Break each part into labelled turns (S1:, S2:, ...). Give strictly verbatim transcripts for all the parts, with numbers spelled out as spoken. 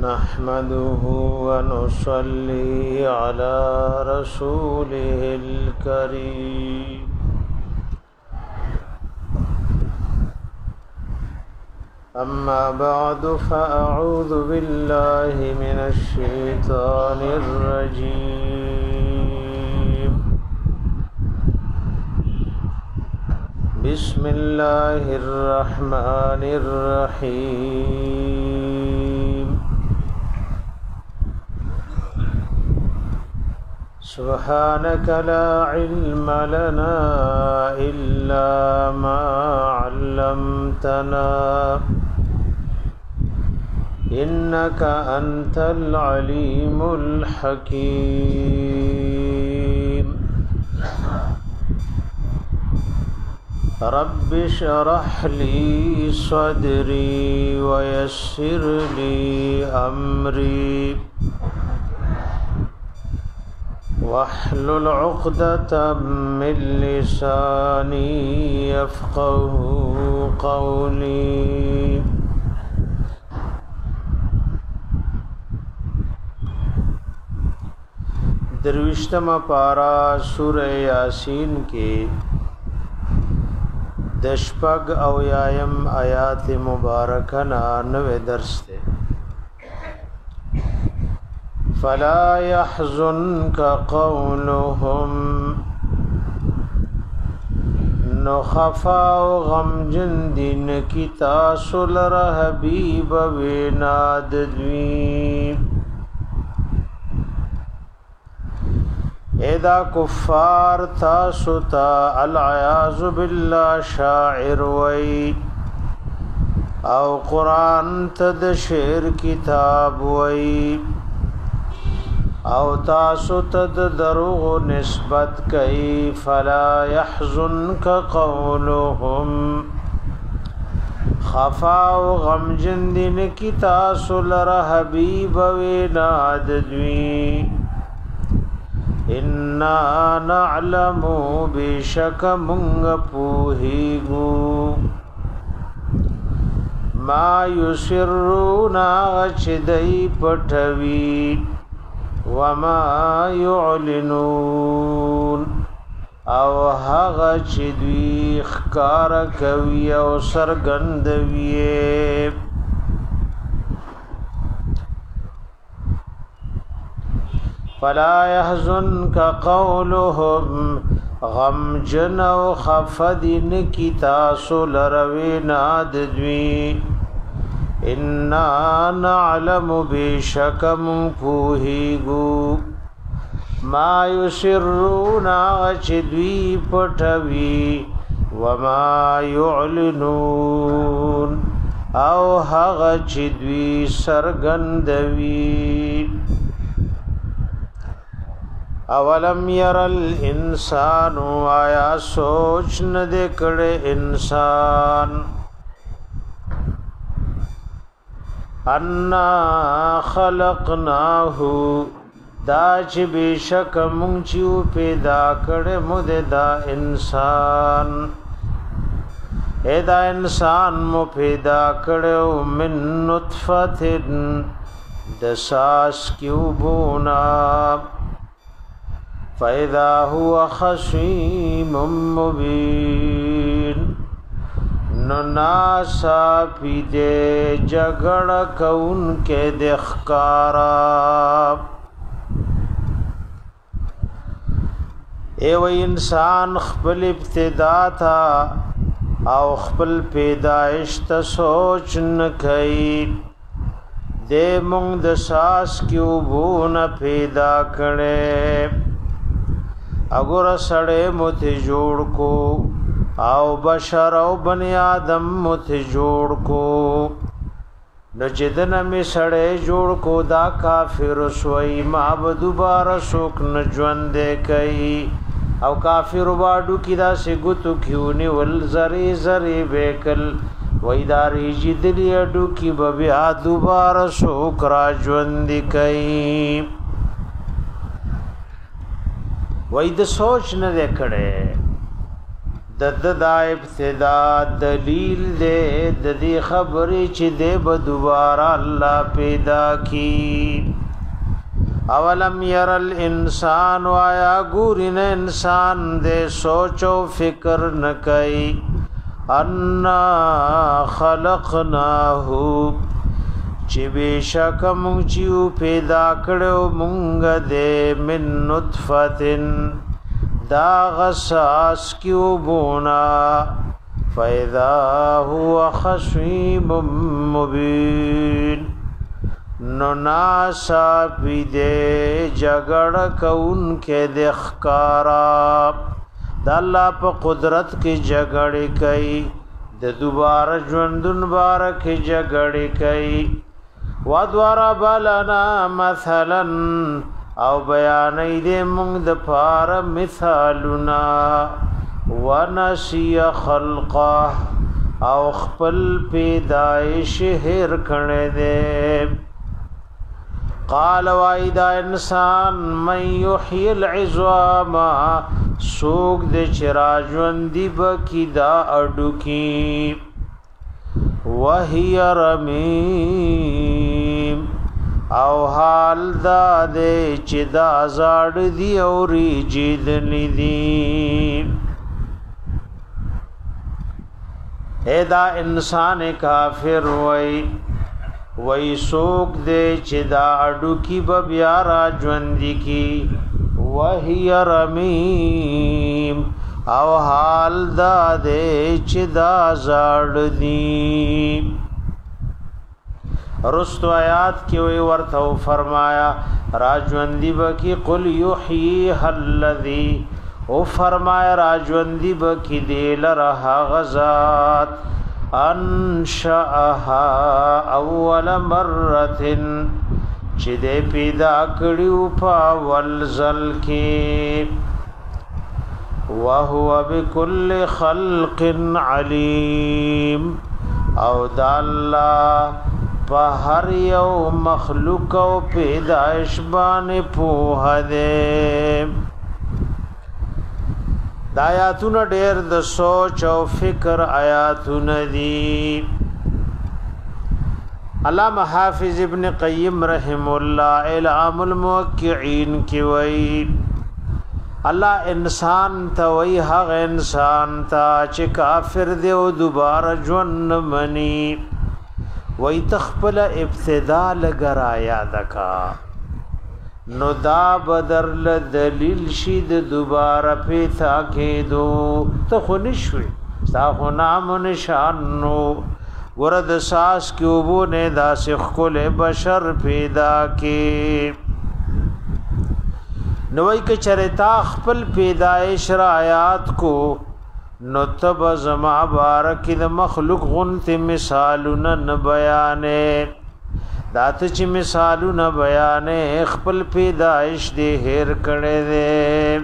S1: نحمده ونصلي على رسوله الكريم أما بعد فأعوذ بالله من الشيطان الرجيم بسم الله الرحمن الرحيم سبحانك لا علم لنا إلا ما علمتنا إنك أنت العليم الحكيم رب اشرح لي صدري ويسر لي أمري واحلل عقدة من لساني يفقه قولي درویشتم پارا سورہ یاسین کے دشپگ او یایم آیات مبارکنا نوے درس دے فلا يحزنك قولهم نخفا غم جندین کی تاسل رحبیب ویناد دویم ادا کفار تاسو تا العیاذ بالله شاعر وی او قرآن تد شعر کتاب وی او تاسو تد دروغ نسبت کئی فلا يحزنك قولهم خفا و غم جندین کی تاسو لر حبیب ویناد دوی انا نعلم بشک منگ پوہیگو ما یسرون غچدئی پٹھوی وما يعلنون او هغه چې دوی ښکار کوي او سرګندوي فلا يحزنك قولهم غم جن او خفدن کی تاسو لروي ناد دوی انا نعلم بشکم پوہیگو ما یسرون اچدوی پٹھوی وما یعلنون او حغ چدوی سرگندوی اولم یر الانسان آیا سوچ ندے کڑے انسان انا خلقناه دا چې بشک مونږ چې پیدا کړه مود دا انسان اے دا انسان مو پیدا کړو من نطفه د ساس کیوبونا فاذا هو خصيم مبين نو ناسا پیدے جگڑ کون کے دخکارا اے وی انسان خپل ابتدا تھا او خپل پیدائش تا سوچ نکئی دے مونگ دساس کیو بون پیدا کڑے اگر سڑے مت جوڑ کو او بشر او بنی آدم مت جوڑ کو نو جدن می سڑے جوڑ کو دا کافر سوئی ما بدوبارہ سوک نجون دے کئی او کافر باڈو کی دا سگتو کیونی والزری زری بیکل ویداری جدلی اڈو کی ببیا دوبارہ سوک راجون دی کئی وای د سوچ نه کړي د د د ابتدا دلیل دے د دې خبرې چې دې به دوباره الله پیدا کی اولم ير الانسان وایا ګورین انسان دې سوچ او فکر نکای ان خلقناه چې بشک مونږ چې پیدا کړو مونږ دې من نطفتن دا غساس کیو بونا فاذا هو خصيم مبين نو ناسا پیدے جگڑ کون کے دخکارا دا اللہ پا قدرت کی جگڑی کئی دا دوبارہ جوندن بارہ کی جگڑی کئی وَضَرَبَ لَنَا مَثَلًا او بیانی دے منگ دا پار مثالنا وَنَسِيَ خَلْقَهُ او خپل پیدائش هر کنے دے قال وایدا انسان من یحیی العظام سوق د چراجوندی بکی دا اډو کی وهي رمیم او حال دا دے چې دا زاړ دی او ریجیدنی دی اے دا انسان کافر وای وای سوک دے چې دا اډو کی بیا را ژوندۍ کی وهي رمیم او حال دا دے چې دا زاړ دی رستو آیات کی وی ورته فرمایا را ژوندۍ بکی قل یحیی الذی او فرمایا را ژوندۍ بکی دل رها غزاد انشأها اول مرة چې دې پیدا کړیو په ولزل کې وهو بكل خلق علیم او د الله په هر یو مخلوق او پیدائش باندې پوهه ده د آیاتونو ډېر د سوچ او فکر آیاتونه دي علامہ حافظ ابن قیم رحم الله اعلام الموقعین کی وی الله انسان ته وی هغه انسان ته چې کافر دی او دوباره ژوند منی وی تخپل ابتدا لګرا یاد کا نو دا بدر ل دلیل شید دوباره پیدا کېدو ته خو نشوي تا خو نام نشان نو ورد ساس کیوبو نے داس خل بشر پیدا کی نوئی کے چرتا خپل پیدائش رایات کو نو تب زما بارک د مخلوق غنت مثالن بیانے دات چ مثالن بیانے خپل پیدائش دے هر کړه دے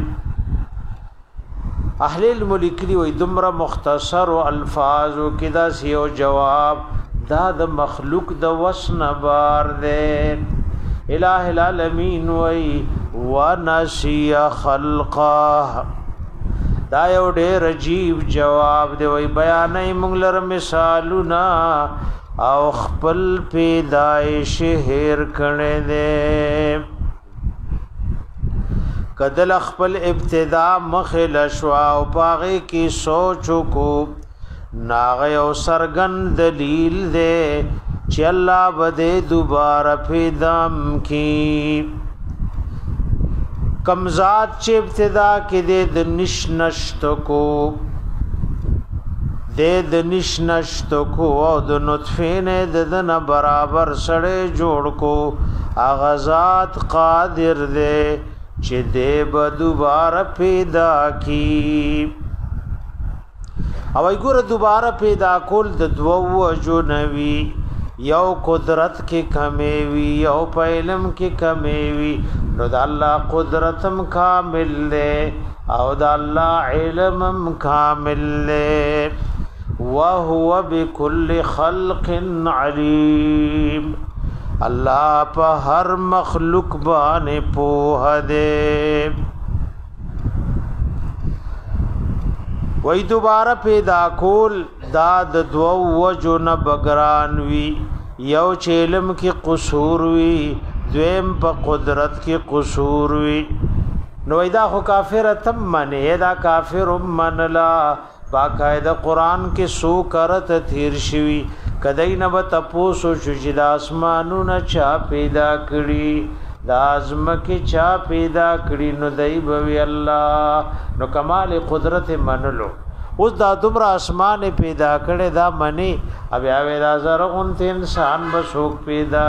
S1: اهل الملکلی وی دمرا مختصر و الفاظ و کدا سیو جواب دا د مخلوق د وسن بار دے الہ العالمین وی ونسی خلقه دا یو ډېر عجیب جواب دی وی بیانې موږ لر مثالنا او خپل پیدائش هر کړه دے کدل خپل ابتدا مخل شوا او پاغه کی سوچ کو ناغه او سرغن دلیل دے چې الله بده دوباره پیدام کی کمزات چې ابتدا کې دے د نشنشت کو دے د نشنشت کو او د نطفه نه د نه برابر سړې جوړ کو اغزاد قادر دے چې دې به دوباره پیدا کی او ایګور دوباره پیدا کول د دوو وجو نوي یو قدرت کې کمی وی یو علم کې کمی وی نو د الله قدرتم کامل له او د الله علمم کامل له وهو بكل خلق علیم الله په هر مخلوق باندې پوهه دے وای دوباره پیدا کول دا د دو وجو نه بګران وی یو چیلم کې قصور وی دویم په قدرت کې قصور وی نو دا خو کافر تم منه دا کافر منلا باقاعده قران کې سو کرت تیر شوی کدی نه به تاسو چې د اسمانونو چا پیدا کړی د ازمکه چا پیدا کړی نو دای به الله نو کمال قدرت منلو اوس دا دومره اسمان پیدا کړي دا منی بیا وې دا زرغون انسان به څوک پیدا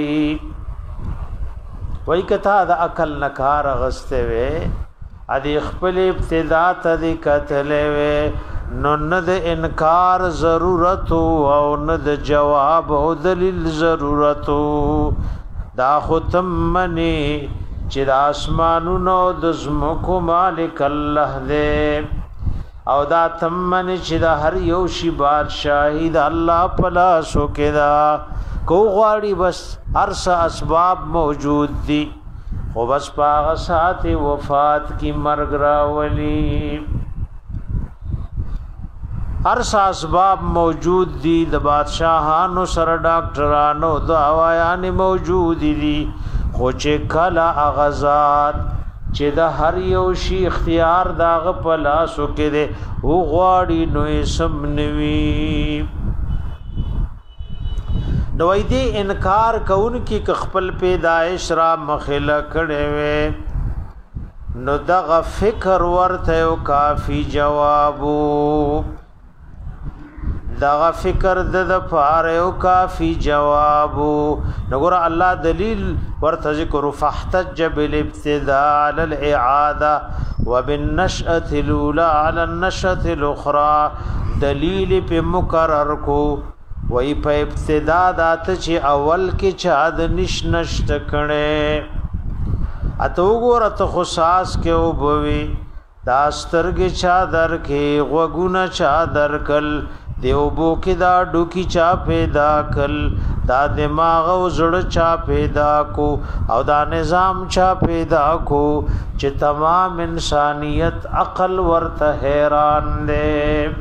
S1: کړي وای کته دا عقل نکار غسته وې ادي خپل ابتدا ته د کتلې وې نو نه د انکار ضرورت او نه د جواب او دلیل ضرورت دا ختم منی چې د اسمانونو د زمکو مالک الله دې او دا تم منی چې د هر یو شی بادشاہي د الله پلا سو کېدا کو غواړي بس هر څه اسباب موجود دي خو بس پاغه ساعت وفات کی مرګ راولي هر څه اسباب موجود دي د بادشاہانو سره ډاکټرانو دوايان موجود دي خو چې کله اغزاد چې د هر یو شی اختیار داغه په لاسو کې دي او غواړي نو سم نوي نو دې انکار کون کی خپل پیدائش را مخله کړي وي نو دغه فکر ورته او کافی جوابو دغه فکر د فار او کافی جوابو نګور الله دلیل ورته ذکر فاحتج بالابتداء على الاعاده وبالنشأه الاولى على النشأه الاخرى دلیل په مقرر کو وای په ابتدا دات چې اول کې چا د نشنشت کړي اته وګوره ته خصاص کې او بوي دا سترګې چا در کې غوګونه چا درکل دیو بو کې دا ډوکی چا پیدا کل دا دماغ او زړه چا پیدا کو او دا نظام چا پیدا کو چې تمام انسانیت عقل ورته حیران دی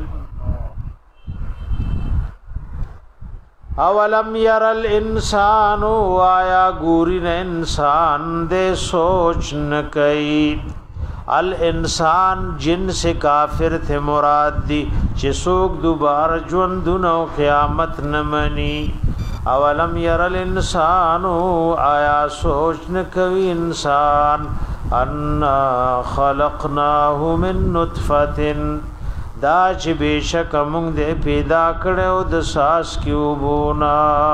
S1: اولم ير الانسان آیا ګورین انسان دې سوچ نه کوي الانسان جن سے کافر تھے مراد دی چې څوک دوباره ژوند نو قیامت نه مني اولم ير الانسان آیا سوچ نه کوي انسان ان خلقناه من نطفه دا چې بشک موږ دې پیدا کړو د ساس کیوبونا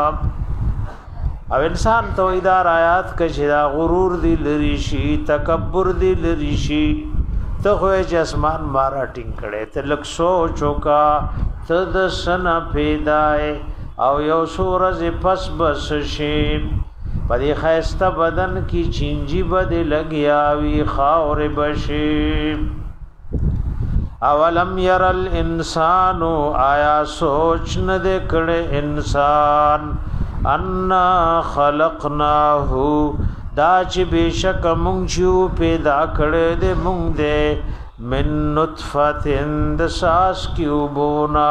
S1: او انسان تو ادار آیات کې دا غرور دی لری شي تکبر دی لری شي ته خو چې اسمان مارا ټینګ کړي ته لک سوچو کا ته د سنا پیدای او یو سورز پس بس شي پدې خاسته بدن کی چینجی بد لګیاوی خاور بشي اولم ير الانسان آیا سوچ نه دې کړه انسان ان خلقناه دا چې بشک مونږ چې پیدا کړه دې مونږ دې من نطفه د ساس کیوبونا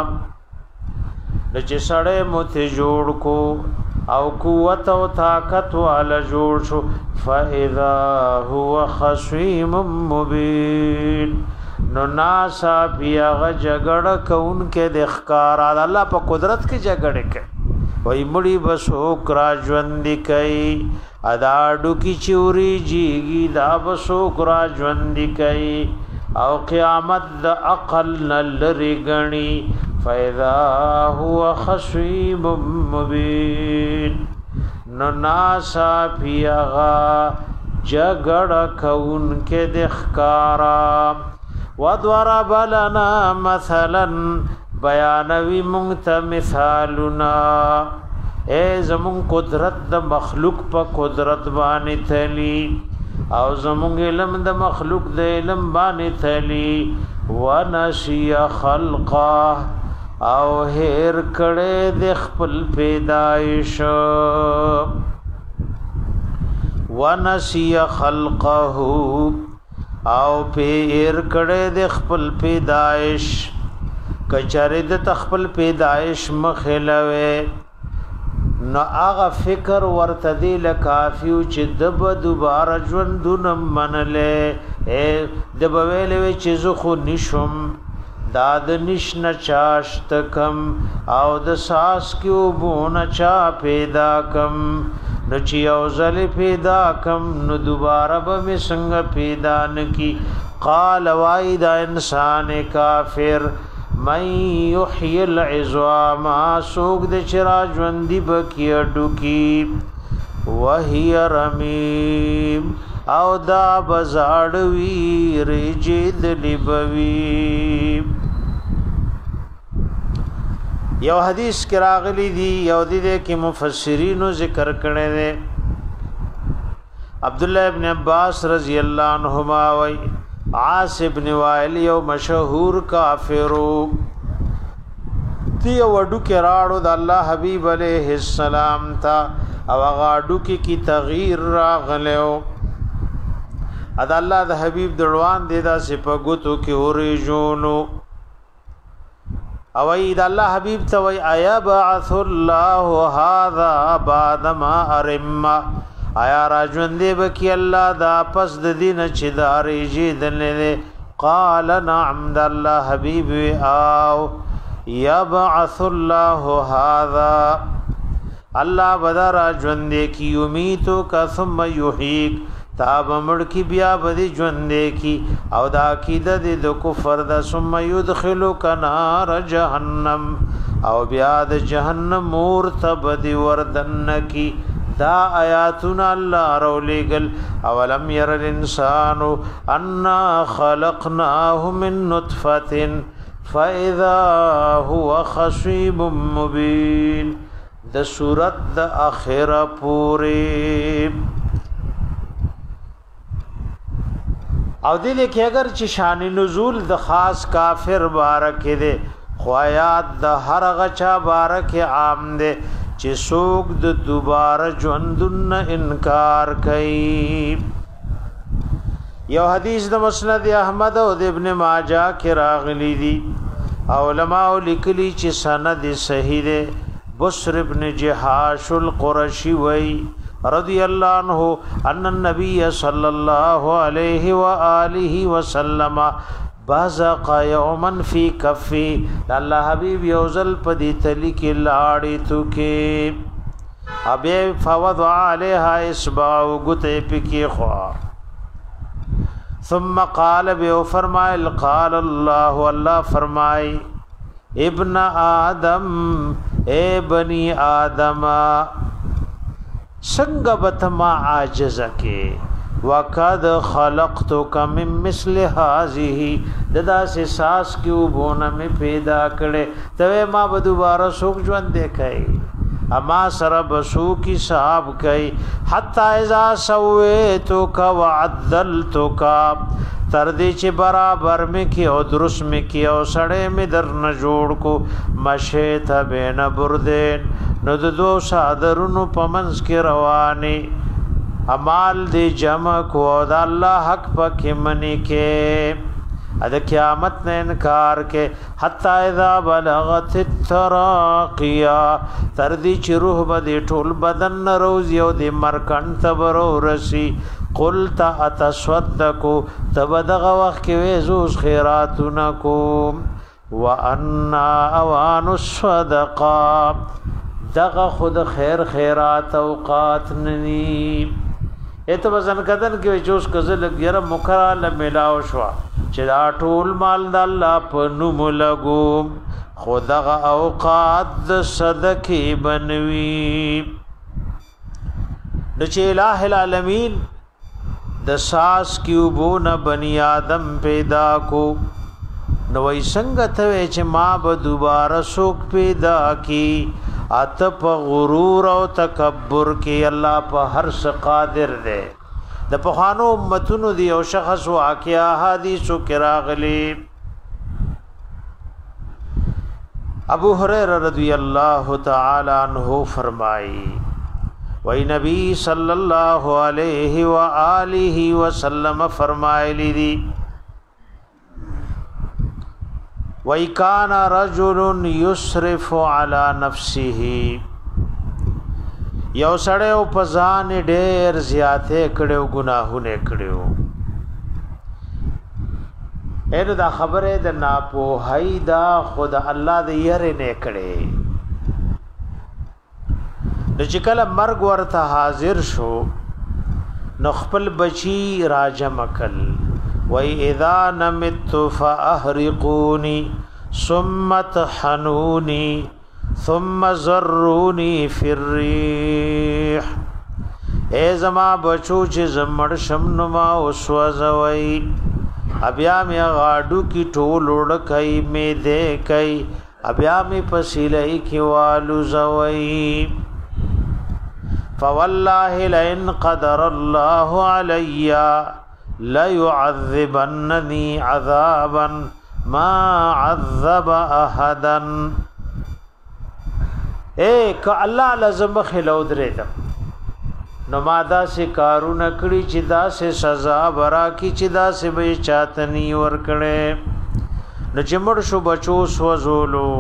S1: د چې سړې مت جوړ کو او قوت او طاقت والا جوړ شو فاذا هو خصيم مبين نو ناسا بیا غ جګړه کون کې د ښکار الله په قدرت کې جګړه کې وای مړی بسو کرا ژوند کوي اداډو کی چوری جیږي دا بسو کرا ژوند کوي او قیامت د عقل نلری غنی فاذا هو خصيم مبين نو ناسا بیا غ جګړه کون کې د ښکارا وضرب لنا مثلا بیانوی مونږ ته مثالنا اے زمون قدرت د مخلوق په قدرت باندې تلی او زمون علم د مخلوق د علم باندې تلی ونسی خلقه او هیر کړه د خپل پیدایش ونسی خلقه او پیر کړه د خپل پیدائش کچره د تخپل پیدائش مخلوي نو هغه فکر ورته دی لکافیو چې دب دوباره ژوندون منله اے دب ویلې چې زه خو نشم داد نشن چاشت کم او د ساس کیو بون چا پیدا کم نو چې او زل پیدا کم نو دوباره به څنګه پیدا نکی قال واید انسان کافر من یحیی العظام سوق د چرا ژوندۍ بکی ډوکی وهي رمیم او دا بزاړوی رجد لبوی یو حدیث کې راغلی دی یو دی کې مفسرینو ذکر کړي دي عبد الله ابن عباس رضی الله عنهما وی عاص ابن وائل یو مشهور کافرو دی وډو کې راړو د الله حبیب علیہ السلام تا او غاډو کې کی تغییر راغلو ادا الله د حبیب دروان دی دا سپګوتو کې اورې جونو او اید الله حبیب ته وی آیا بعث الله هذا بعد ما ارم آیا را ژوندې بکی الله دا پس د دین چې دارې جیدلې قال نعم د الله حبیب او یبعث الله هذا الله بدر ژوندې کی امیتو کا ثم یحییک تاب مړ کی بیا بدی ژوندې کی او دا عقیده د کفر د ثم يدخلک نار جهنم او بیا د جهنم مرتبد وردن کی دا آیاتنا الله رولېګل اولم ير الانسان انا خلقناه من نطفه فاذا هو خصيب مبين د سورۃ د اخره پوره او دې کې اگر چې شان نزول د خاص کافر بارک دې خوایات د هر غچا بارک عام دې چې سوق د دوباره ژوندون انکار کوي یو حدیث د مسند احمد او د ابن ماجه کې راغلی دي علماء لیکلي چې سند صحیح ده بصر ابن جحاش القرشی وی رضی اللہ عنہ ان النبی صلی اللہ علیہ وآلہ وسلم بازق یوما فی کفی اللہ حبیب یوزل پدی تلی کی لاڑی تو کے ابی فوضع علیہا اسباو گتے پکی خواہ ثم قال بیو فرمائل قال اللہ اللہ فرمائی ابن آدم اے بنی آدم سنگ بتما عاجز کے وقد خلقتک من مثل هذه ددا سے ساس کیو بون میں پیدا کڑے توے ما بدوبارہ سوک جوان دیکھائی اما سر بسو کی صاحب کئی حتی اذا سویتک وعدلتک تردی چی برابر میں کی او درست میں کی او سڑے میں در نجوڑ کو مشیت بین بردین نو دو صادرونو پمنس کی روانی امال دی جمع کو دا اللہ حق پکی منی کے اد قیامت نے انکار کے حتی اذا بلغت التراقیہ تردی چی روح بدی ٹھول بدن روز یو دی مرکن تبرو رسی قلت اتصدقو تبدغ وقت کی ویزوز خیراتونکو وانا اوان الصدقا دغ خود خیر خیرات اوقات ننی ایتو بزن کدن کی ویچوز کزل گیرم مکرال ملاو شوا چه دا ټول مال دا اللہ پنو ملگو خودغ اوقات دا صدقی بنوی نچه الہ العالمین د ساس کیوبون بنی آدم پیدا کو نوئی سنگت وے چه ما با دوبارہ سوک پیدا کی آتا پا غرور و تکبر کی اللہ پا ہر قادر دے د پخوانو امتونو دی او شخص واقعا حدیثو کراغلی ابو هريره رضی اللہ تعالی عنہ فرمائی وی نبی صلی اللہ علیہ وآلہ وسلم فرمائلی دی وی کان رجل یسرف علی نفسه یو سړیو په ځان ډېر زیاتې کړو ګناهونه کړو اېنو دا خبره د ناپوهی دا خود الله دې یې نه کړي د چې کله مرګ ورته حاضر شو نو خپل بچی راجم کل وای اذا نمت فاحرقوني ثم طحنوني ثم زروني في الريح اے زما بچو چې زمړ شم نو ما وسوځوي ابیا می غاډو کی ټول وړکای می دې کای ابیا می پسیلای کی والو زوي فوالله لئن قدر الله علي لا يعذبنني عذابا ما عذب احدا اے ک الله لازم خلو درې دم نو ماده سي کارونه کړی چې دا سه سزا ورا کی چې دا سه به چاتنی ور کړي نو چې مړ شو بچو سوزولو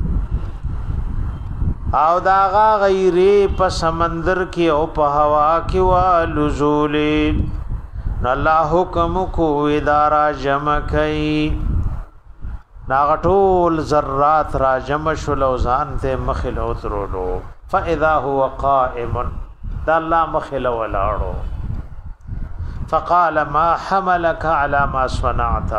S1: او داغا غیری په سمندر کې او په هوا کې وا لزولې نو الله حکم کو ادارا جمع کئ ناغټول ذرات را جمع شول او ځان ته مخل او ترولو فاذا هو قائم دا الله مخل ولاړو فقال ما حملك على ما صنعت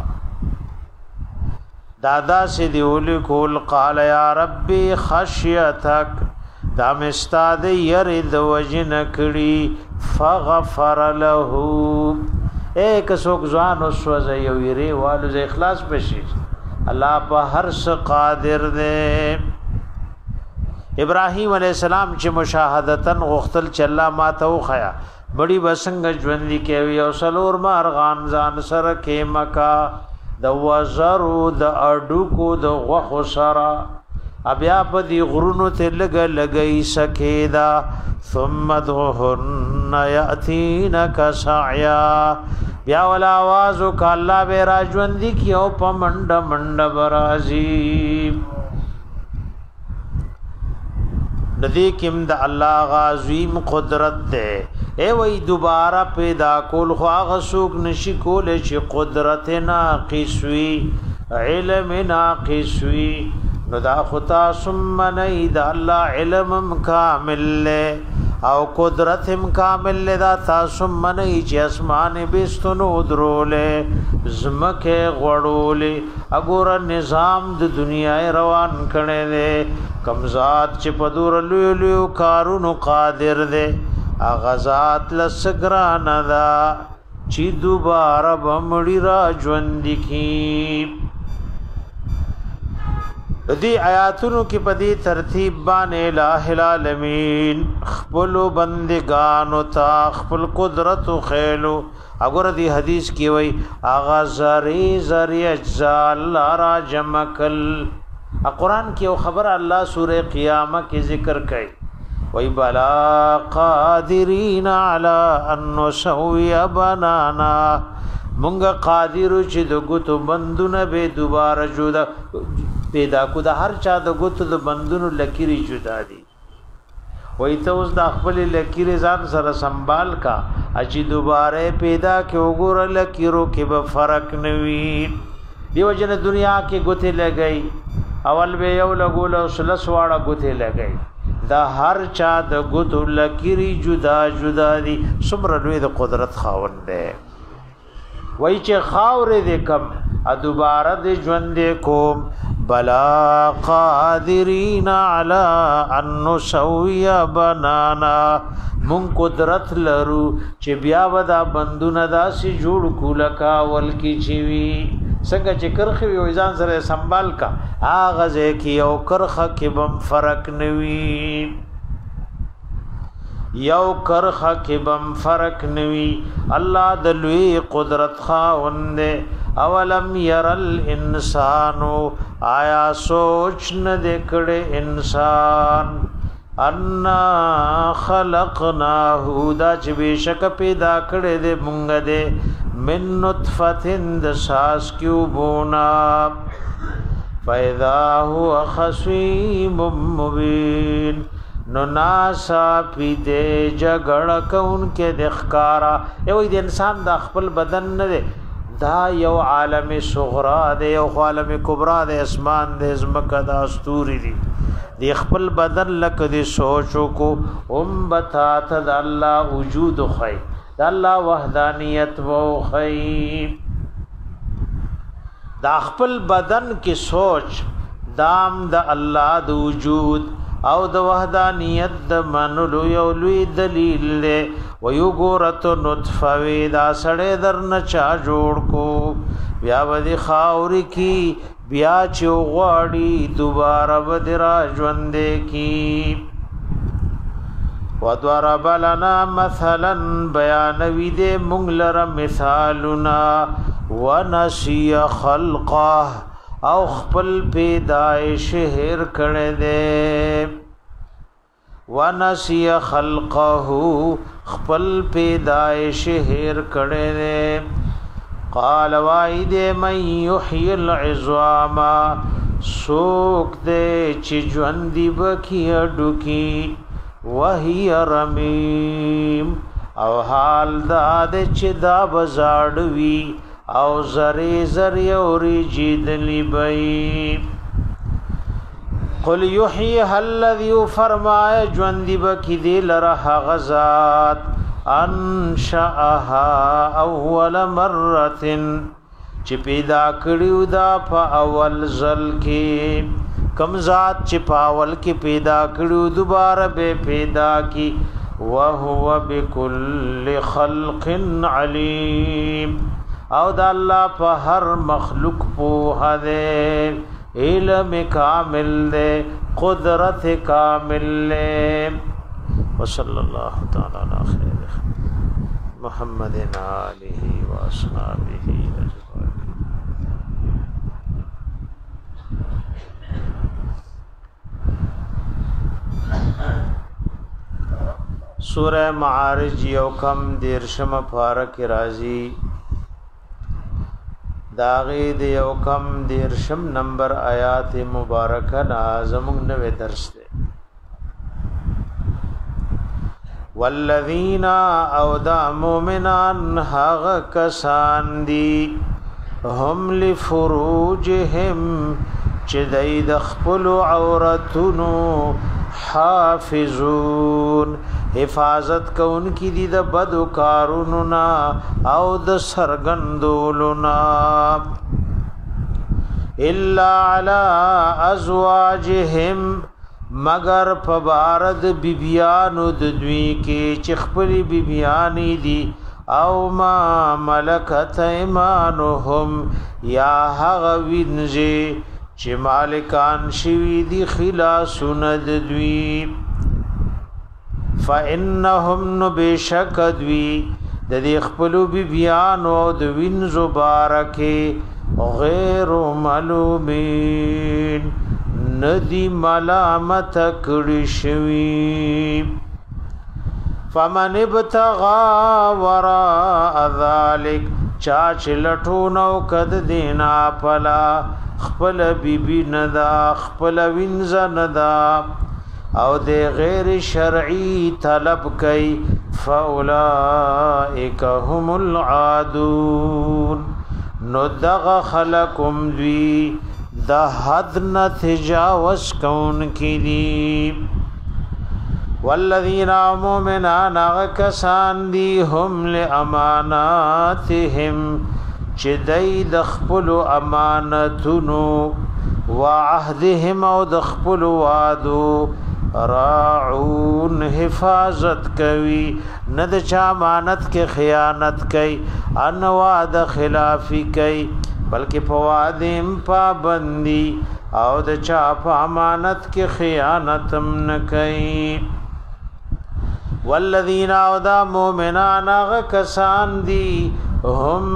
S1: دادا سے دیول کول قال یا ربي خشيتك دا مستاد يرد وجن کړي فغفر له ایک سوک ځان وسوځ یو یری والو ز اخلاص بشي الله په هر څه قادر دی ابراهيم عليه السلام چې مشاهدتن غختل چې الله ما ته وخیا بڑی بسنګ ژوند کوي او سلور مارغان ځان سره کې مکا د وزرو د اډوکو د غوخو سره ابیا په دی غرونو ته لګ لګی سکیدا ثم دهن یاتینک سعیا بیا ولا आवाज وکاله به راجوندی کیو په منډ منډ برازی ندی کیم د الله غازیم قدرت ده ای وای دوباره پیدا کول خو هغه سوق نشي کول چې قدرت ناقص وی علم ناقص وی نو دا خطا ثم نید الله علم کامل له او قدرت کامل له دا تاسو منی چې اسمان بستونو درولې زمکه غړولې اګور نظام د دنیا روان کړي دي کمزات چې پدور لوی لوی کارونو قادر دي اغزاد لسګران دا چې دوباره بمړي را ژوند کی دی آیاتونو کی پدی ترتیب باندې الہ العالمین خپل بندگانو تا خپل قدرت خیلو اگر دی حدیث کی وای اغا زری زری اجزا اللہ را جمکل قرآن کی او خبر اللہ سورہ قیامہ کی ذکر کئی وای بلا قادرین علی ان نسوی بنانا مونږ قادر چې د ګوتو بندونه به دوباره جوړ پیدا کو د هر چا د ګوتو د بندونو لکيري جدا دي وای ته اوس د خپل لکيري ځان سره سنبال کا اچي دوباره پیدا کې وګور لکيرو کې به فرق نوي دیو جن دنیا کې ګوتې لګي اول به یو لګول او سلس واړه ګوتې لګي دا هر چا د ګوتو لکيري جدا جدا دي څومره لوی د قدرت خاوند دی وای چې خاورې دې کم ا دوباره دې ژوند کوم بلا قادرین علی ان نسوی بنانا مون قدرت لرو چې بیا ودا بندونه داسې جوړ کولکا ول کی چوي څنګه چې کرخي وي ځان سره سنبال کا اغه کې او کرخه کې بم فرق نوي یو کرخه کې بم فرق نوي الله د لوی قدرت خاوند اولم يرل انسانو آیا سوچ نه دکړه انسان ان خلقناه دا چې بشک پیدا کړې دې مونږ دې من نطفه د ساس کیو بونا فاذا هو خصيم مبين نو ناسا پی دې جګړه کون کې د ښکارا یو د انسان د خپل بدن نه دی دا یو عالم صغرا دی یو عالم کبرا دی اسمان د زمکه د استوري دی دی خپل بدن لکه دی سوچو کو ام بتا ته د الله وجود خی د الله وحدانیت وو خی دا خپل بدن کې سوچ دام د الله د وجود او د وحدانیت د منلو یو لوی دلیل له ویو ګورت نطفه وی دا سړی درن چا جوړ کو بیا ودی خاوري کی بیا چو غواړي دوباره ودرا ژوند کی وضرب لنا مثلا بیان وی دې مونږ لره مثالنا ونسي خلقه او خپل پیدائش هر کړه دې ونسي خلقه خپل پیدائش هر کړه دې قال واید من يحيي العظام سوک دې چې ژوند دی بکی ډوکی وهي رمیم او حال دا دې چې دا بزاړوي او زری زری اوری جیدلی بئی قل یحییها الذی فرمائے جوندی بکی دیل رہا غزات انشأها اول مرت چی پیدا کریو دا پا اول زل کی کم ذات چی پا اول کی پیدا کریو دوبارہ بے پیدا کی وهو بكل خلق علیم او دا الله په هر مخلوق په هده علم کامل دے قدرت کامل دے وصلی الله تعالی علی خیر محمد آله و اصحابہ اجمعین. سورہ معارج یو کم دیرشم پارک رازی داغی دی یو کم دیرشم نمبر آیات مبارکہ نازمون نوے درس دے والذین او دا مومنان حق کسان دی هم لفروجهم چی دی دخپل عورتنو حافظون حفاظت کون کی دی د بدو کاروننا او د سرګندولنا الا علی ازواجهم مگر فبارد بیبیانو د دوی کې چخپلی بیبیانی دی او ما ملکت ایمانهم یا هغه وینځي چې مالکان شوی دی خلاصون د دوی فانهم نبشک دوی د دې خپل بیبیان او د وینځو بارکه غیر ملومین ندی ملامت کړي شوی فمن ابتغى وراء ذلك چا چلټو نو کد دینا پلا خپل بیبی ندا خپل وینځ ندا او د غیر شرعی طلب کئ فاولائک هم العادون نو دغ خلقم دوی د حد نه تجاوز کون کی دی والذین مؤمنان کسان دی هم لاماناتهم چې دای د خپل امانتونو وعهدهم او د خپل وعدو راعون حفاظت کوي نه د چا امانت کې خیانت کوي ان وعده خلافی کوي بلکې فوادم پابندي او د چا په امانت کې خیانت نه کوي والذین او دا مومنان کسان دی هم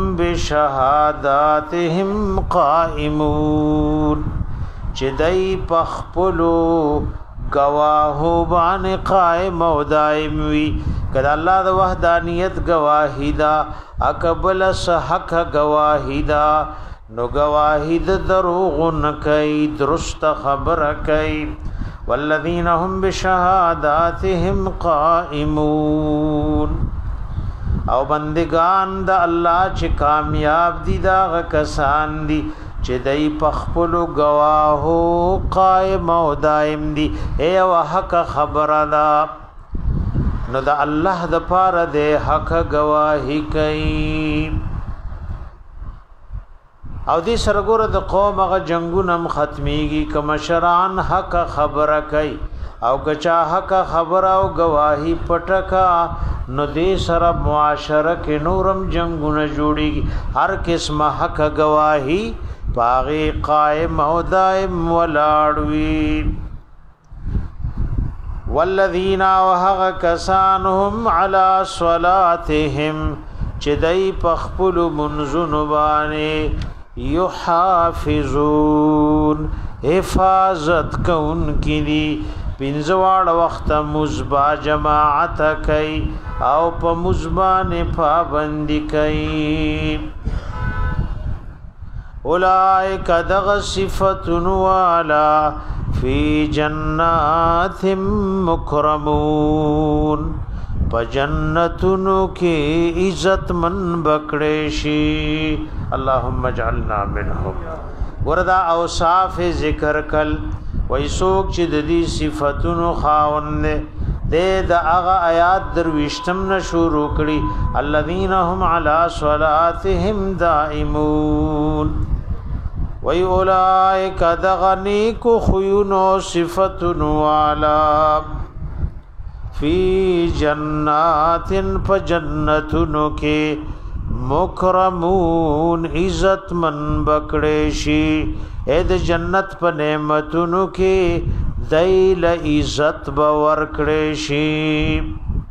S1: بشهاداتهم قائمون چې دای پخپلو گواهو باندې قائم او دائم وي کله الله د وحدانیت گواهی دا اقبل حق گواهی دا نو گواهی د دروغ نه کوي درست خبره کوي والذین هم بشهاداتهم قائمون او بندگان د الله چې کامیاب دي دا کسان دي چې دای پخپل گواهو قائم او دائم دي اے حق خبره دا نو د الله د پاره د حق گواهی کوي او دې سرګور د قوم هغه جنگونم ختميږي کما شران حق خبره کوي او کچا حق خبره او گواهی پټکا نو دې سره معاشره کې نورم جنگونه جوړيږي هر قسمه حق گواهی باغی قائم او دائم ولاړوي والذین وهغ کسانهم علی صلاتهم چې دای پخپل منزون باندې یحافظون حفاظت کون کړي پنځواړ وخت مزبا جماعت کوي او په مزبانه پابندي کوي اولائک دغ صفتن والا فی جنات مکرمون پا جنتنو کی عزت من بکڑیشی اللہم اجعلنا منہم وردا اوصاف ذکر کل ویسوک چی دی صفتنو خاون دے دا اغا آیات درویشتم نشورو کری الذین هم علی صلاتهم دائمون وی اولائک دغنیک خیونو صفتنو علا فی جنات فجنتنو کے مکرمون عزت من بکڑیشی اید جنت پا نعمتنو کے دیل عزت باور کڑیشی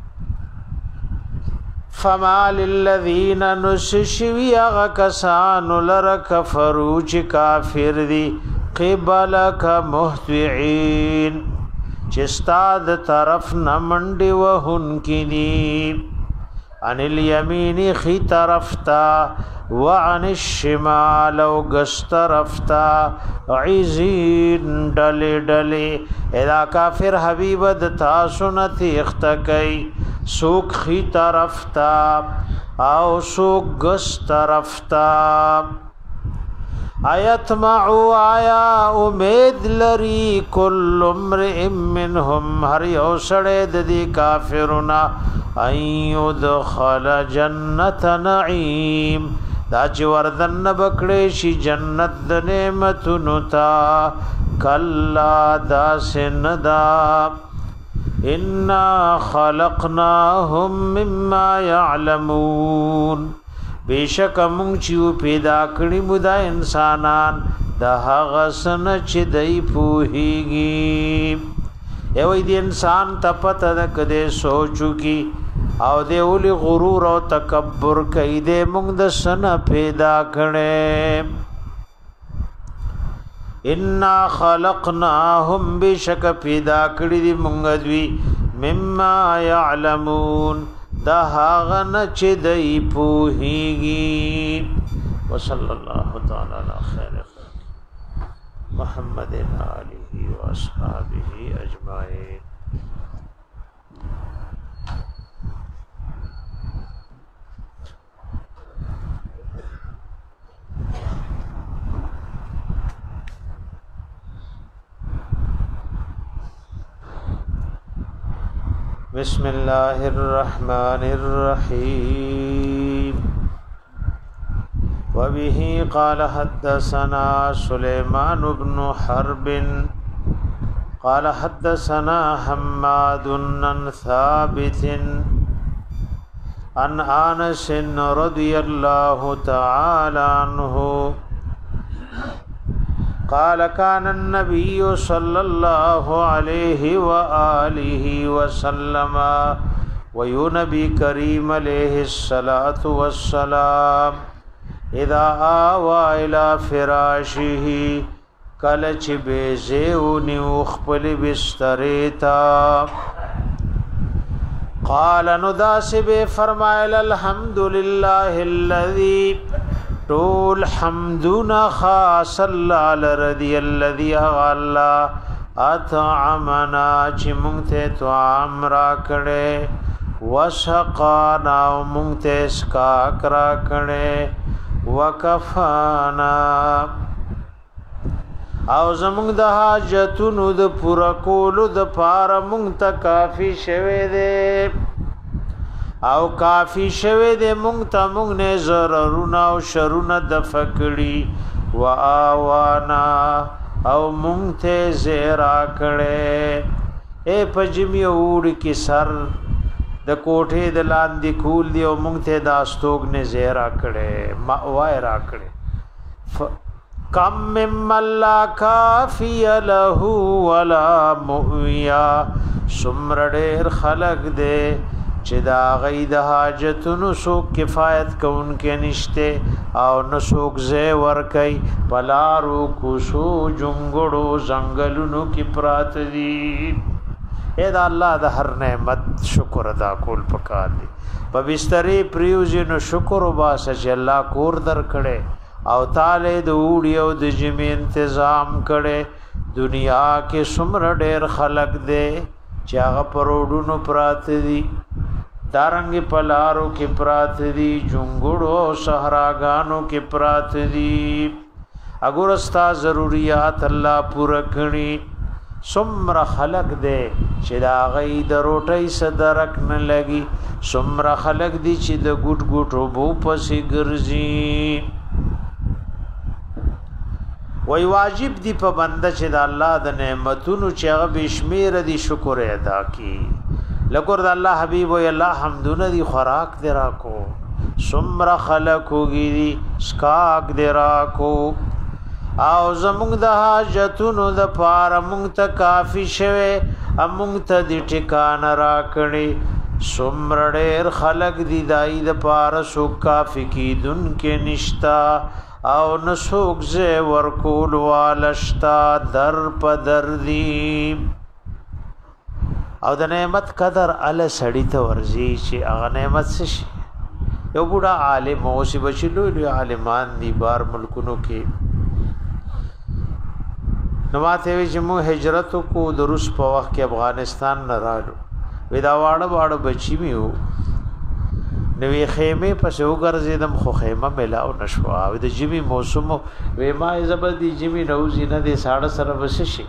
S1: فما للذین نسشوی اغا کسانو لرک فروچ کافر دی قبلک محتوعین چستاد طرف نمنڈی وہن کی دی عن الیمین خی طرف تا وعن الشمال و گس طرف تا عزین ڈلی ڈلی اذا کافر حبیبت تاسنتی اختکی سوک خی طرف تا او سوک گس طرف تا آیت معو آیا امید لری کل امرئ منهم ہر یو سڑید دی کافرنا ان یدخل جنت نعیم دا چی وردن بکڑی شی جنت د نعمتنو تا کلا دا سندا انا خلقناهم مما یعلمون بیشک مونږ چې پیدا کړی مو دا انسانان د هغه سن چې دای پوهیږي ایوې دې انسان تپته د کده سوچو کی او دې ولي غرور او تکبر کوي دې مونږ د سن پیدا کړي انا خلقناهم بیشک پیدا کړی دې مونږ دوی مما یعلمون دا هاغن چې دای پوهیږي وصلی الله تعالی علی خیر محمد آله و اصحابہ اجمعین بسم اللہ الرحمن الرحیم وبه قال حدثنا سليمان بن حرب قال حدثنا حماد بن ثابت عن انس رضي الله تعالى عنه قال كان النبي صلى الله عليه وآله وسلم وينبي كريم عليه الصلاة والسلام إذا آوى إلى فراشه کله چې بیزیو نیو خپل بسترې تا قال نو داسب فرمایل الحمدلله الذي طول حمدنا خاص الله لرضي الذي الله اطعمنا چې مونږ ته طعام را کړې وسقانا مونږ ته اسکاک را کړې وکفانا او زمونږ د حاجتونو د پوره کولو د پاره مونږ ته کافی شوه دې او کافی شوه دې مونږ ته مونږ نه ضررونه او شرونه د فکړي واوانا او مونږ ته زیرا کړې اے پجمی اوړ کی سر د کوټه د لاندې کول دی او مونږ ته داستوګ نه زیرا کړې ما وای را کړې کم مم لا کافی له ولا مؤیا سمر ډېر خلق دے چې دا غي د حاجتونو سو کفایت کوونکې نشته او نسوک زې ور کوي پلارو کوسو جنگړو زنګلونو کې پرات دي اے دا الله د هر نعمت شکر ادا کول پکار دي په بسترې پریوزي نو شکر وباسه چې الله کور در کړي او تعالی د وړي او د جمی تنظیم کړي دنیا کې سمر ډېر خلق دي چې هغه پروډونو پرات دي دارنګ پلارو کې پرات دي جونګړو صحراګانو کې پرات دي اګورستا ضرورت الله پوره کړي سمر خلق دے چې دا غي د روټي صدرک نه لګي سمر خلق دي چې د ګټ ګټو بو پسې ګرځي وای واجب دی په بنده چې د الله د نعمتونو چې هغه بشمیر دي شکر ادا کی لګور د الله حبیب وی الله حمدونه دی خوراک دی راکو سمر خلقوږي دی سکاک دی راکو او زمونږ د حاجتونو د پاره مونږ ته کافی شوه امونږ ته د ټکان راکړي سمر ډېر خلق دی دای د پاره سو کافی کی دن کې نشتا او نسوک زه ورکول والشتا در پدر دی او د نعمت قدر ال سړی ته ورزي چې هغه نعمت شي یو بوډا عالم او سی بچلو لوی عالمان دی بار ملکونو کې نو ماته وی چې مو هجرت کو د روس په وخت کې افغانستان نه رالو ودا واړه واړه بچی میو نوې خیمه پس وګرځیدم خو خیمه ملاو نشو او د جمی موسم وې ما زبردي جمی روزي نه دي ساړه سره وس شي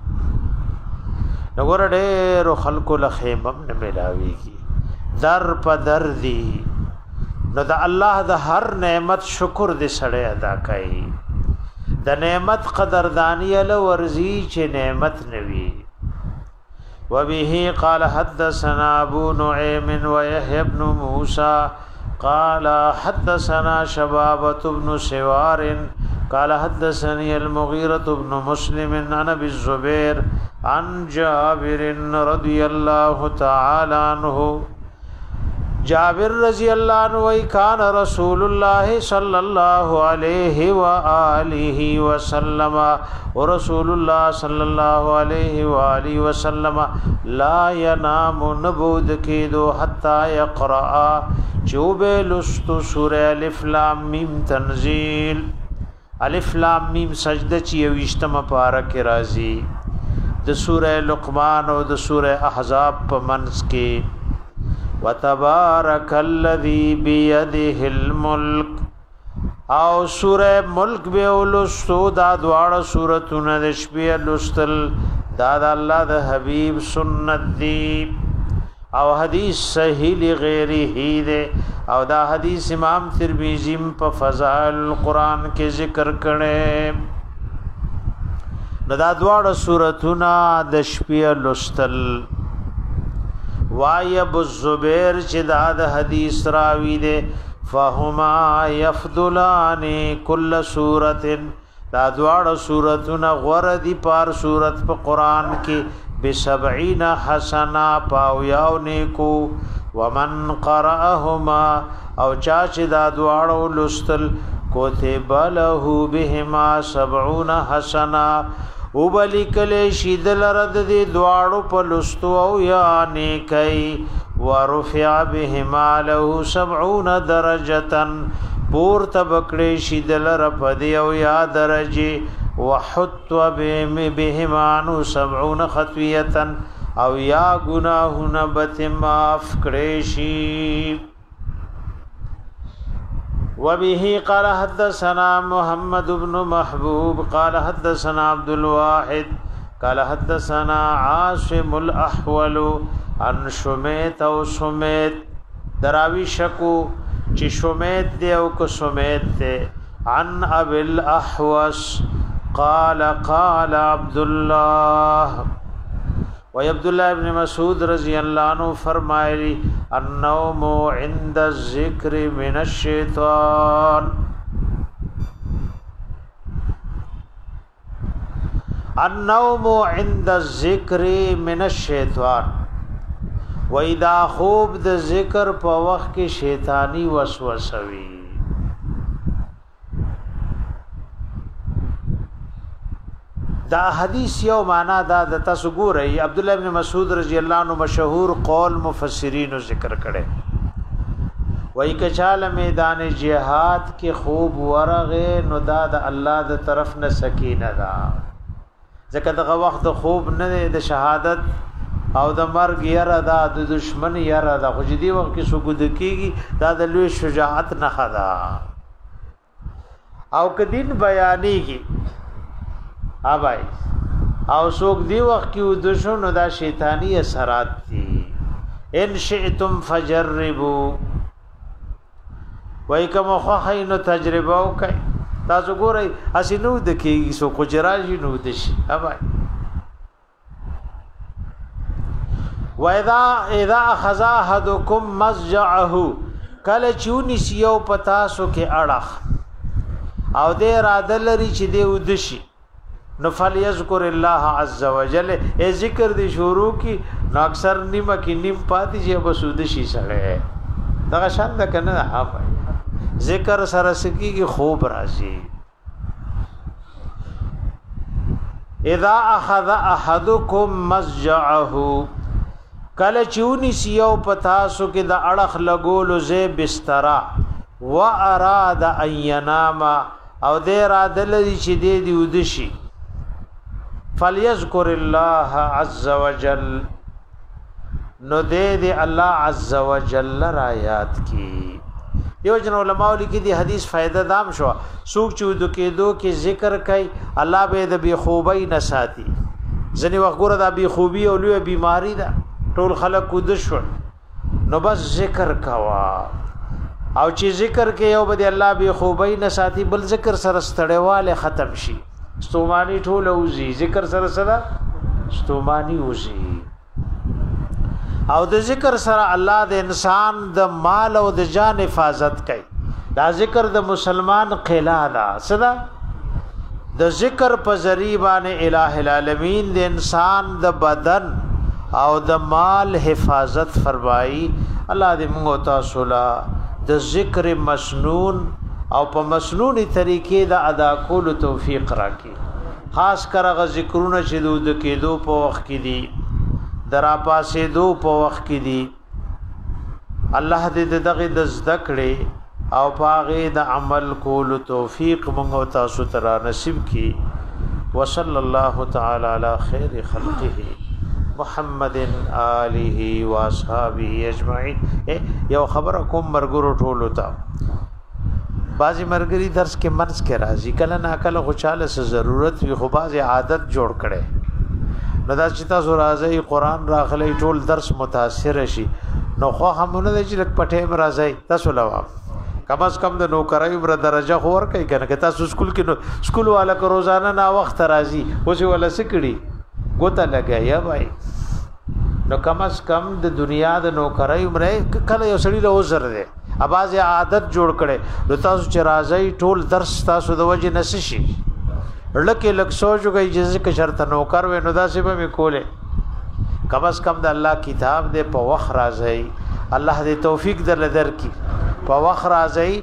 S1: نګور ډېر خلکو له خیمه نه ملاويږي در په در دي نو د الله د هر نعمت شکر دې سړی ادا کوي د نعمت قدردانی له ورزي چې نعمت نوي وبه قال حدثنا ابو نعيم ويحيى بن موسى قال حدثنا شبابة بن سوار قال حدثني المغيرة بن مسلم عن ابي الزبير عن جابر رضي الله تعالى عنه جابر رضی اللہ عنہ وی کان رسول اللہ صلی اللہ علیہ وآلہ وسلم ورسول اللہ صلی اللہ علیہ وآلہ وسلم لا ینام نبود کیدو حتی یقرآ چوب لست سورہ الف لام میم تنزیل الف لام میم سجدہ چیوشتم پارک رازی د سورہ لقمان او د سورہ احزاب په منځ کې وتبارك الذي بيده الملك او سوره ملک به ولستو دا دواړه سورتونه د شپې لستل دا د الله د حبيب سنت دی او حدیث صحیح لغیره ده او دا حدیث امام ترمذی په فضائل القرآن کې ذکر کړي دا دواړه سورتونه د شپې لستل وای ابو الزبیر چې دا د حدیث راوی دے فهما يفضلان كل سوره دا دواړه سورتونه غور دي پار سورت په قران کې بسبعين حسنا پاویاو نیکو ومن قرأهما او چا چې دا دواړه لستل كتب له بهما سبعون حسنا وبلی کلی شیدل رد دی دوارو پلستو او یعنی کئی ورفع بهما له سبعون درجتن پور تبکڑی شیدل رپدی او یا درجی وحط بهمانو سبعون خطویتن او یا گناہون بتماف کڑیشی وبه قال حدثنا محمد بن محبوب قال حدثنا عبد الواحد قال حدثنا عاصم الأحول عن شمیت او سمیت دراوی شکو چی شمیت دے او کو سمیت دے عن ابي الأحوص قال قال عبد الله و عبد الله ابن مسعود رضی اللہ عنہ فرمائے النوم عند الذکر من الشیطان النوم عند الذکر من الشیطان و اذا خوب د ذکر په وخت کې شیطانی وسوسه وی دا حدیث یو معنا دا د تاسو ګورئ عبد الله ابن مسعود رضی الله عنه مشهور قول مفسرین ذکر کړي وای کچاله میدان جهاد کې خوب ورغه نو دا د الله د طرف نه سکینه دا ځکه دغه وخت خوب نه د شهادت او د مرګ یره دا د دشمن یره دا خو دې وخت کې سګود کیږي دا د لوی شجاعت نه خدا او کدین بیانېږي ها بھائی او سوک دی وقت کی ودشو نو دا شیطانی اثرات تھی ان شئتم فجربو وای کوم خوخی نو تجربه وکي تاسو ګورئ اسی نو دکی سو کجراجی نو دشي ها بھائی واذا اذا اخذ احدكم مسجعه کله چونی سیو پتا سو کې اڑخ او دې اراده لري چې دې ودشي نو فلیذکر الله عز وجل ای ذکر دی شروع کی نو اکثر نیمه کی نیم پاتې چې بسود شي سره دا شان ده کنه ها بھائی ذکر سره سکی کی خوب راځي اذا اخذ احدكم مسجعه کله چونی سیو پتا سو کې د اڑخ لګول زه بستر و اراد ان ينام او دې را دل دي چې دې دی ودشي فليذكر الله عز وجل نو دې دې الله عز وجل را یاد کی یو جن علماء لیکي دي حدیث فائدہ دام شو سوق چود کې دو کې ذکر کوي الله به د بی خوبی نساتی ځنی وخت ګره د بی خوبی او لوی بیماری ده ټول خلق کو دشو نو بس ذکر کوا او چې ذکر کې یو به الله بی خوبی نساتی بل ذکر سره ستړیواله ختم شي ستومانی ټول اوزی ذکر سره سره ستومانی اوزی او د ذکر سره الله د انسان د مال او د جان حفاظت کوي دا ذکر د مسلمان قلا دا صدا د ذکر په ذریعہ باندې الٰه العالمین د انسان د بدن او د مال حفاظت فرمایي الله دې موږ تاسو لا د ذکر مسنون او په مسنونی طریقې د ادا کول توفیق راکړي خاص کر غ ذکرونه چې د کېدو په وخت کې دي درا پاسې دو په وخت کې دي الله دې دغه د ذکرې او پاغه د عمل کول توفیق موږ تاسو ته نصیب کړي وصلی الله تعالی علی خیر خلقه محمد آله و اصحابہ اجمعین یو خبر کوم مرګرو ټولو ته بعضی مرګری درس کې منس کې راځي کله نا کله خوشاله سره ضرورت وي خو بعضی عادت جوړ کړي نو دا چې تاسو راځي قران راغلي ټول درس متاثر شي نو خو همونه چې لک پټه راځي تاسو لوا کم از کم د نوکرای بر درجه خور کوي کنه که تاسو سکول کې نو سکول والا کو روزانه نا وخت راځي اوس ولا سکړي ګوته لګیا بھائی نو کم از کم د دنیا د نوکرای عمر کله یو سړی له وزر دی اباز عادت جوړ کړي نو تاسو چې راځي ټول درس تاسو د وجه نس شي لکه لک سوچوږي چې که شرط نوکر و نو داسې به کوله کم از کم د الله کتاب دې په وخت راځي الله دې توفیق در لدر کی په وخت راځي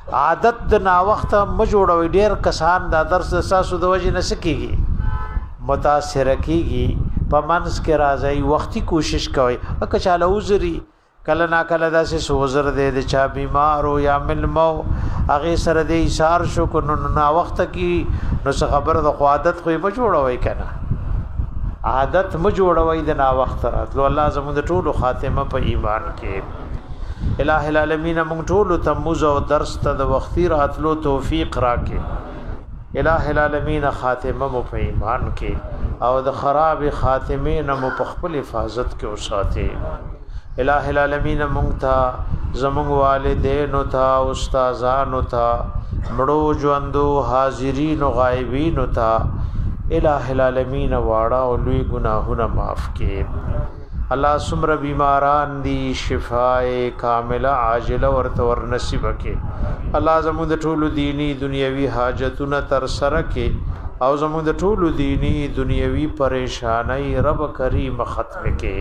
S1: عادت د نا وخت م جوړوي ډیر کسان دا درس ساسو د وجه نه سکیږي متاثر کیږي په منس کې راځي وختي کوشش کوي اکه چاله وزري کله نا کله داسې سوزر دې د چا بیمار او یا ملمو هغه سره دې اشار شو کو نا وخت کې نو څه خبر د عادت خو په جوړوي کنه عادت م جوړوي د نا وخت راتلو الله زموږ ټولو خاتمه په ایمان کې الہ العالمین موږ ټول تموز او درس ته د وختي راتلو توفیق راکې الہ العالمین خاتمه مو په ایمان کې او د خراب خاتمه نه مو په خپل حفاظت کې اوساته الہ العالمین موږ ته زموږ والدین او ته استادانو ته مړو ژوندو حاضرین او غایبین او ته الہ العالمین واړه او لوی ګناهونه معاف کې الله سمر بیماران دی شفاء کامله عاجله ورته ور نصیب کې الله زموږ د ټولو دینی دنیوي حاجتونه تر سره کې او زموږ د ټولو دینی دنیوي پریشانای رب کریم ختم کې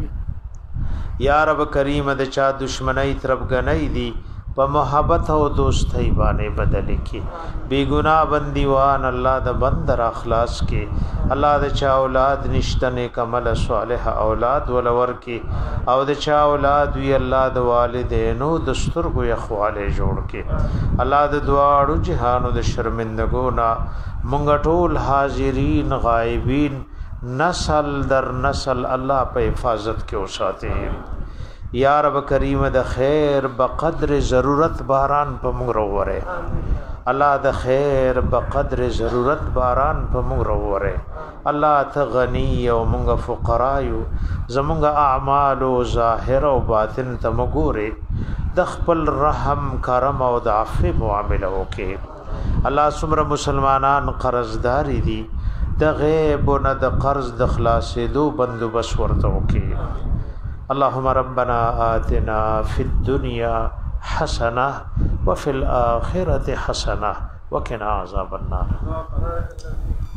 S1: یا رب کریم د چا دشمنی طرف غنۍ دی په محبت او دوستۍ باندې بدل کی بی گناہ بندیوان الله د بندر اخلاص کې الله د چا اولاد نشتنه کمل صالح اولاد ولور کې او د چا اولاد وی الله د والدینو د سترګو یخواله جوړ کې الله د دواړو جهانو د شرمندګو نا مونږ ټول حاضرین غایبین نسل در نسل الله په حفاظت کې اوساته یا رب کریم د خیر بقدر ضرورت باران په موږ وروره الله د خیر بقدر ضرورت باران په موږ وروره الله ته غنی او موږ فقرا یو زموږ اعمال او ظاهر او باطن ته مګوره د خپل رحم کرم او د عفو معامله وکي الله سمره مسلمانان قرضداري دي د غیب او نه د قرض د خلاصې دو بندوبس ورته وکي اللهم ربنا آتنا في الدنيا حسنة وفي الآخرة حسنة وقنا عذاب النار